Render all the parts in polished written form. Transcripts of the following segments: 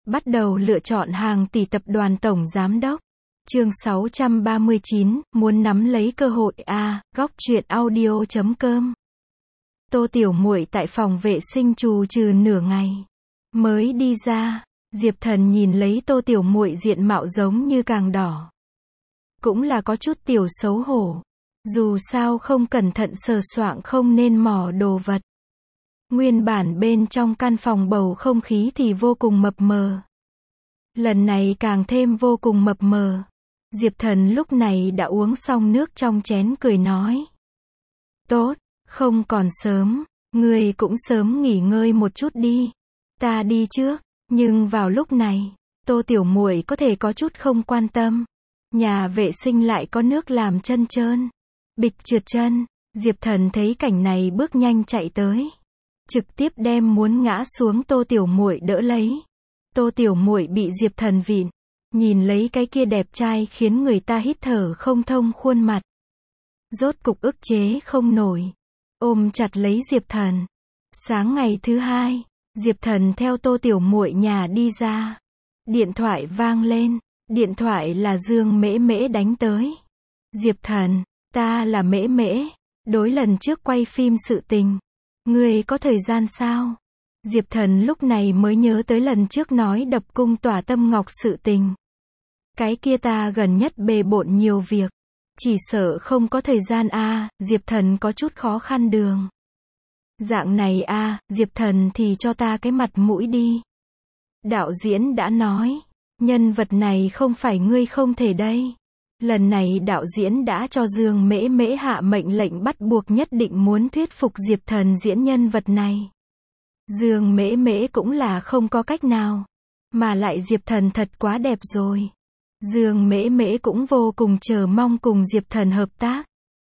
Bắt đầu lựa chọn hàng tỷ tập đoàn tổng giám đốc. Chương 639, muốn nắm lấy cơ hội a, góc truyện audio.com. Tô Tiểu Muội tại phòng vệ sinh trù trừ nửa ngày mới đi ra. Diệp Thần nhìn lấy Tô Tiểu Muội diện mạo giống như càng đỏ. Cũng là có chút tiểu xấu hổ. Dù sao không cẩn thận sờ soạng không nên mò đồ vật. Nguyên bản bên trong căn phòng bầu không khí thì vô cùng mập mờ. Lần này càng thêm vô cùng mập mờ. Diệp Thần lúc này đã uống xong nước trong chén cười nói. Tốt, không còn sớm, ngươi cũng sớm nghỉ ngơi một chút đi. Ta đi trước, nhưng vào lúc này, Tô Tiểu Muội có thể có chút không quan tâm. Nhà vệ sinh lại có nước làm chân trơn. Bịch trượt chân, Diệp Thần thấy cảnh này bước nhanh chạy tới. Trực tiếp đem muốn ngã xuống Tô Tiểu Muội đỡ lấy. Tô Tiểu Muội bị Diệp Thần vịn. Nhìn lấy cái kia đẹp trai khiến người ta hít thở không thông khuôn mặt. Rốt cục ức chế không nổi. Ôm chặt lấy Diệp Thần. Sáng ngày thứ hai, Diệp Thần theo Tô Tiểu Muội nhà đi ra. Điện thoại vang lên. Điện thoại là Dương Mễ Mễ đánh tới. Diệp Thần, ta là Mễ Mễ. Đối lần trước quay phim sự tình. Ngươi có thời gian sao? Diệp Thần lúc này mới nhớ tới lần trước nói đập cung tỏa tâm ngọc sự tình. Cái kia ta gần nhất bề bộn nhiều việc. Chỉ sợ không có thời gian a. Diệp Thần có chút khó khăn đường. Dạng này a, Diệp Thần thì cho ta cái mặt mũi đi. Đạo diễn đã nói. Nhân vật này không phải ngươi không thể đây. Lần này đạo diễn đã cho Dương Mễ Mễ hạ mệnh lệnh bắt buộc nhất định muốn thuyết phục Diệp Thần diễn nhân vật này. Dương Mễ Mễ cũng là không có cách nào. Mà lại Diệp Thần thật quá đẹp rồi. Dương Mễ Mễ cũng vô cùng chờ mong cùng Diệp Thần hợp tác.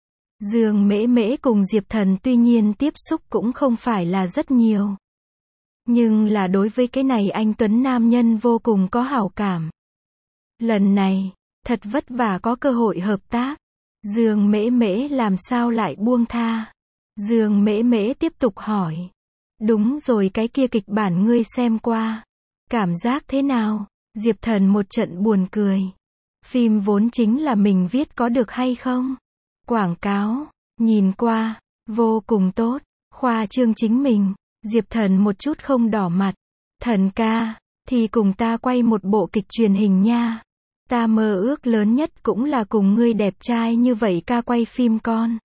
Dương Mễ Mễ cùng Diệp Thần tuy nhiên tiếp xúc cũng không phải là rất nhiều. Nhưng là đối với cái này anh tuấn nam nhân vô cùng có hảo cảm. Lần này, thật vất vả có cơ hội hợp tác. Dương Mễ Mễ làm sao lại buông tha? Dương Mễ Mễ tiếp tục hỏi. Đúng rồi, cái kia kịch bản ngươi xem qua. Cảm giác thế nào? Diệp Thần một trận buồn cười. Phim vốn chính là mình viết có được hay không? Quảng cáo, nhìn qua, vô cùng tốt. Khoa trương chính mình. Diệp Thần một chút không đỏ mặt. Thần ca, thì cùng ta quay một bộ kịch truyền hình nha. Ta mơ ước lớn nhất cũng là cùng ngươi đẹp trai như vậy ca quay phim con.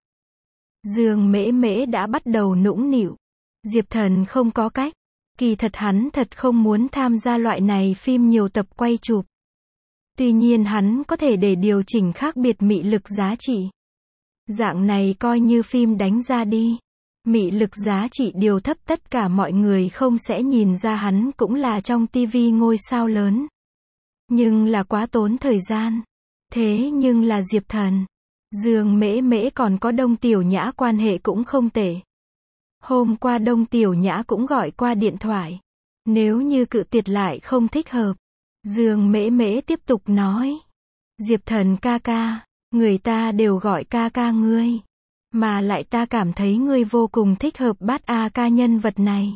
Dương Mễ Mễ đã bắt đầu nũng nịu. Diệp Thần không có cách. Kỳ thật hắn thật không muốn tham gia loại này phim nhiều tập quay chụp. Tuy nhiên hắn có thể để điều chỉnh khác biệt mị lực giá trị. Dạng này coi như phim đánh ra đi. Mị lực giá trị điều thấp, tất cả mọi người không sẽ nhìn ra hắn cũng là trong tivi ngôi sao lớn. Nhưng là quá tốn thời gian. Thế nhưng là Diệp Thần, Dương Mễ Mễ còn có Đông Tiểu Nhã quan hệ cũng không tệ. Hôm qua Đông Tiểu Nhã cũng gọi qua điện thoại. Nếu như cự tuyệt lại không thích hợp. Dương Mễ Mễ tiếp tục nói. Diệp Thần ca ca, người ta đều gọi ca ca ngươi. Mà lại ta cảm thấy ngươi vô cùng thích hợp bát A ca nhân vật này.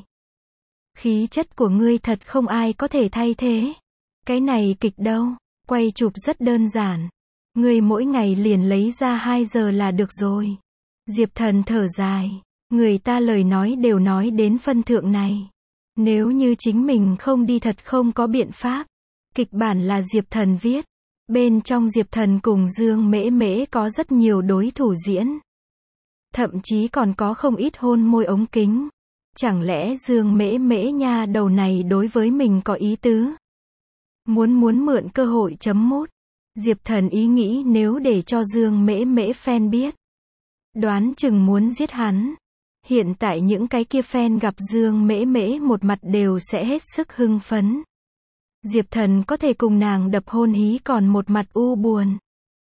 Khí chất của ngươi thật không ai có thể thay thế. Cái này kịch đâu, quay chụp rất đơn giản. Ngươi mỗi ngày liền lấy ra 2 giờ là được rồi. Diệp Thần thở dài. Người ta lời nói đều nói đến phân thượng này. Nếu như chính mình không đi thật không có biện pháp. Kịch bản là Diệp Thần viết. Bên trong Diệp Thần cùng Dương Mễ Mễ có rất nhiều đối thủ diễn. Thậm chí còn có không ít hôn môi ống kính. Chẳng lẽ Dương Mễ Mễ nha đầu này đối với mình có ý tứ? Muốn mượn cơ hội chấm mút. Diệp Thần ý nghĩ nếu để cho Dương Mễ Mễ fan biết. Đoán chừng muốn giết hắn. Hiện tại những cái kia fan gặp Dương Mễ Mễ một mặt đều sẽ hết sức hưng phấn. Diệp Thần có thể cùng nàng đập hôn hí còn một mặt u buồn.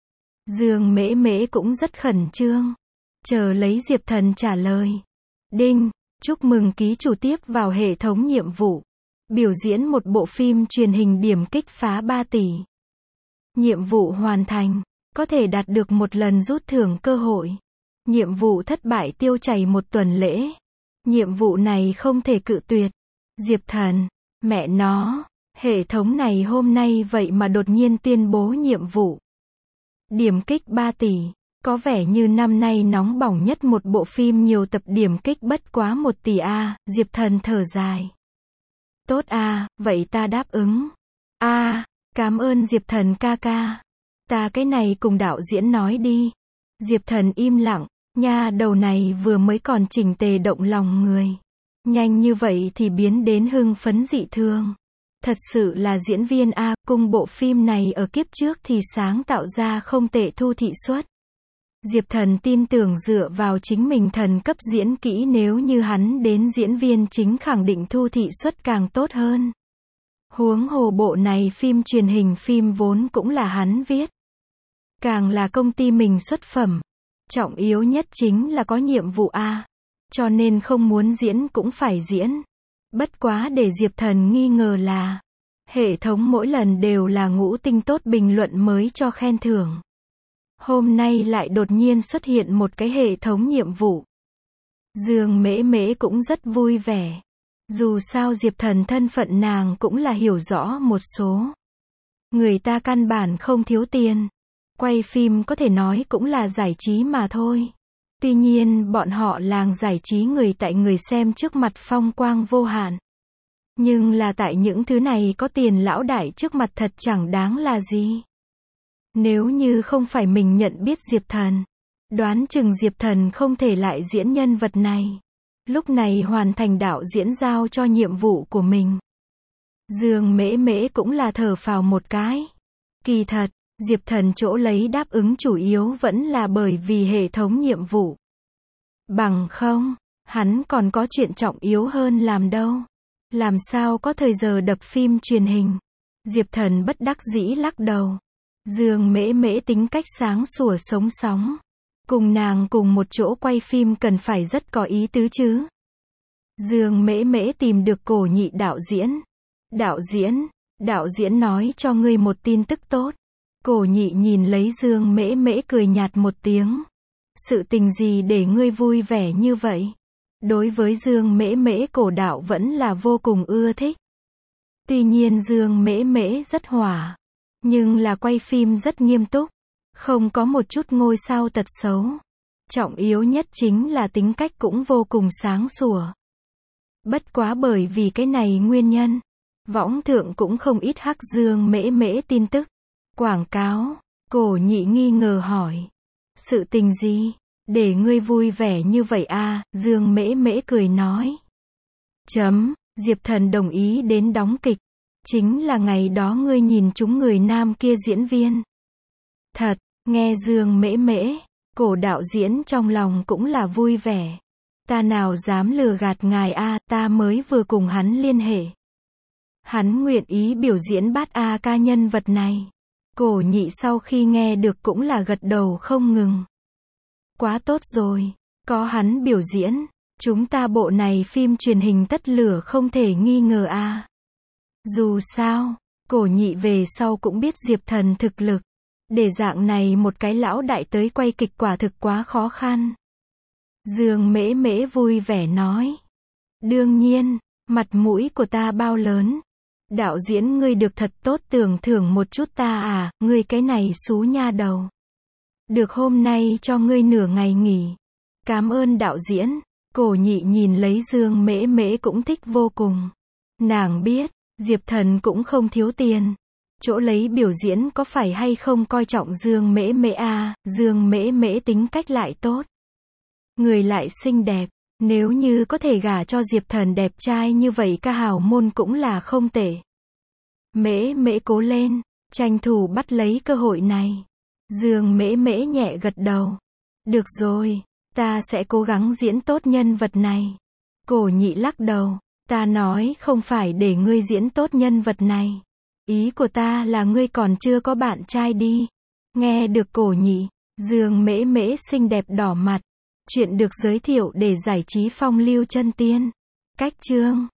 Dương Mễ Mễ cũng rất khẩn trương. Chờ lấy Diệp Thần trả lời. Đinh, chúc mừng ký chủ tiếp vào hệ thống nhiệm vụ. Biểu diễn một bộ phim truyền hình điểm kích phá 3 tỷ. Nhiệm vụ hoàn thành. Có thể đạt được một lần rút thưởng cơ hội. Nhiệm vụ thất bại tiêu chảy 1 tuần lễ. Nhiệm vụ này không thể cự tuyệt. Diệp Thần, mẹ nó, Hệ thống này hôm nay vậy mà đột nhiên tuyên bố nhiệm vụ. Điểm kích 3 tỷ. Có vẻ như năm nay nóng bỏng nhất một bộ phim nhiều tập điểm kích bất quá 1 tỷ a, Diệp Thần thở dài. Tốt a, vậy ta đáp ứng. A, cảm ơn Diệp Thần ca ca. Ta cái này cùng đạo diễn nói đi. Diệp Thần im lặng, nha đầu này vừa mới còn chỉnh tề động lòng người. Nhanh như vậy thì biến đến hưng phấn dị thường. Thật sự là diễn viên a, cùng bộ phim này ở kiếp trước thì sáng tạo ra không tệ thu thị suất. Diệp Thần tin tưởng dựa vào chính mình thần cấp diễn kỹ nếu như hắn đến diễn viên chính khẳng định thu thị suất càng tốt hơn. Huống hồ bộ này phim truyền hình phim vốn cũng là hắn viết. Càng là công ty mình xuất phẩm. Trọng yếu nhất chính là có nhiệm vụ a. Cho nên không muốn diễn cũng phải diễn. Bất quá để Diệp Thần nghi ngờ là hệ thống mỗi lần đều là ngũ tinh tốt bình luận mới cho khen thưởng. Hôm nay lại đột nhiên xuất hiện một cái hệ thống nhiệm vụ. Dương Mễ Mễ cũng rất vui vẻ. Dù sao Diệp Thần thân phận nàng cũng là hiểu rõ một số. Người ta căn bản không thiếu tiền. Quay phim có thể nói cũng là giải trí mà thôi. Tuy nhiên bọn họ làng giải trí người tại người xem trước mặt phong quang vô hạn. Nhưng là tại những thứ này có tiền lão đại trước mặt thật chẳng đáng là gì. Nếu như không phải mình nhận biết Diệp Thần, đoán chừng Diệp Thần không thể lại diễn nhân vật này. Lúc này hoàn thành đạo diễn giao cho nhiệm vụ của mình. Dương Mễ Mễ cũng là thở phào một cái. Kỳ thật, Diệp Thần chỗ lấy đáp ứng chủ yếu vẫn là bởi vì hệ thống nhiệm vụ. Bằng không, hắn còn có chuyện trọng yếu hơn làm đâu. Làm sao có thời giờ đập phim truyền hình. Diệp Thần bất đắc dĩ lắc đầu. Dương Mễ Mễ tính cách sáng sủa sống sóng. Cùng nàng cùng một chỗ quay phim cần phải rất có ý tứ chứ. Dương Mễ Mễ tìm được Cổ Nhị đạo diễn. Đạo diễn nói cho ngươi một tin tức tốt. Cổ Nhị nhìn lấy Dương Mễ Mễ cười nhạt một tiếng. Sự tình gì để ngươi vui vẻ như vậy? Đối với Dương Mễ Mễ Cổ đạo vẫn là vô cùng ưa thích. Tuy nhiên Dương Mễ Mễ rất hỏa. Nhưng là quay phim rất nghiêm túc. Không có một chút ngôi sao tật xấu. Trọng yếu nhất chính là tính cách cũng vô cùng sáng sủa. Bất quá bởi vì cái này nguyên nhân. Võng thượng cũng không ít hắc Dương Mễ Mễ tin tức. Quảng cáo. Cổ Nhị nghi ngờ hỏi. Sự tình gì? Để ngươi vui vẻ như vậy a? Dương Mễ Mễ cười nói. Diệp Thần đồng ý đến đóng kịch. Chính là ngày đó ngươi nhìn chúng người nam kia diễn viên. Thật, nghe Dương Mễ Mễ, Cổ đạo diễn trong lòng cũng là vui vẻ. Ta nào dám lừa gạt ngài a, ta mới vừa cùng hắn liên hệ. Hắn nguyện ý biểu diễn Bát A ca nhân vật này. Cổ Nhị sau khi nghe được cũng là gật đầu không ngừng. Quá tốt rồi, có hắn biểu diễn, chúng ta bộ này phim truyền hình tất lửa không thể nghi ngờ a. Dù sao, Cổ Nhị về sau cũng biết Diệp Thần thực lực. Để dạng này một cái lão đại tới quay kịch quả thực quá khó khăn. Dương Mễ Mễ vui vẻ nói. Đương nhiên, mặt mũi của ta bao lớn. Đạo diễn ngươi được thật tốt, tưởng thưởng một chút ta à, ngươi cái này xú nha đầu. Được, hôm nay cho ngươi nửa ngày nghỉ. Cảm ơn đạo diễn. Cổ Nhị nhìn lấy Dương Mễ Mễ cũng thích vô cùng. Nàng biết, Diệp Thần cũng không thiếu tiền. Chỗ lấy biểu diễn có phải hay không coi trọng Dương Mễ Mễ à, Dương Mễ Mễ tính cách lại tốt. Người lại xinh đẹp, nếu như có thể gả cho Diệp Thần đẹp trai như vậy ca hào môn cũng là không tệ. Mễ Mễ cố lên, tranh thủ bắt lấy cơ hội này. Dương Mễ Mễ nhẹ gật đầu. Được rồi, ta sẽ cố gắng diễn tốt nhân vật này. Cổ Nhị lắc đầu, ta nói không phải để ngươi diễn tốt nhân vật này. Ý của ta là ngươi còn chưa có bạn trai đi. Nghe được Cổ Nhị, Dương Mễ Mễ xinh đẹp đỏ mặt. Chuyện được giới thiệu để giải trí phong lưu chân tiên. Cách chương